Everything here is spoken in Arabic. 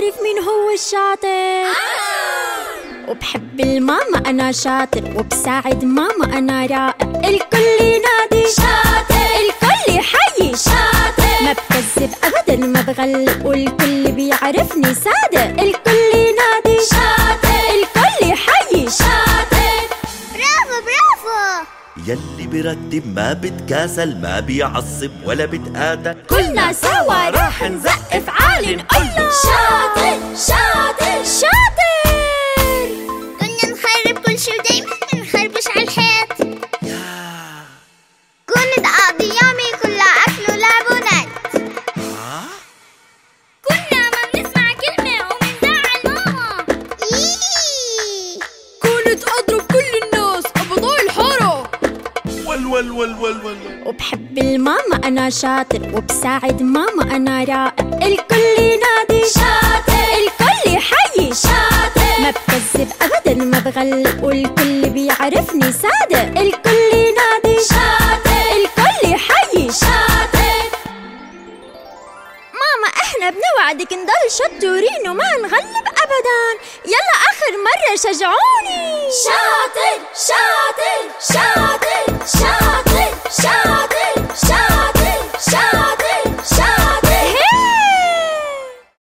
نشوف مين هو الشاطر. وبحب الماما أنا شاطر، وبساعد ماما أنا رائع. الكل ينادي شاطر، الكل يحيي شاطر. ما بكذب أبدا ما بغلب، والكل بيعرفني صادق. الكل ينادي شاطر، الكل يحيي شاطر. برافو برافو. يلي برتب ما بتكاسل، ما بيعصب ولا بتآتى. كلنا سوا راح نزقف عالي نقول شاطر شاطر شاطر. كنا نخرب كل شي ودايما بنخربش عالحيط. كنت أقضي يومي كلها أكل ولعب ونت. كنا ما بنسمع كلمة ومنزعل ماما. كنت أضرب كل الناس أبضاي الحارة. وبحب الماما أنا شاطر، وبساعد ماما أنا رائع. الكل ينادي شاطر، الكل يحيي شاطر. ما بكذب أبدا ما بغلب، والكل بيعرفني صادق. الكل ينادي شاطر، الكل يحيي شاطر. ماما إحنا بنوعدك نضل شطورين وما نغلب أبدا. يلا آخر مرة شجعوني. شاطر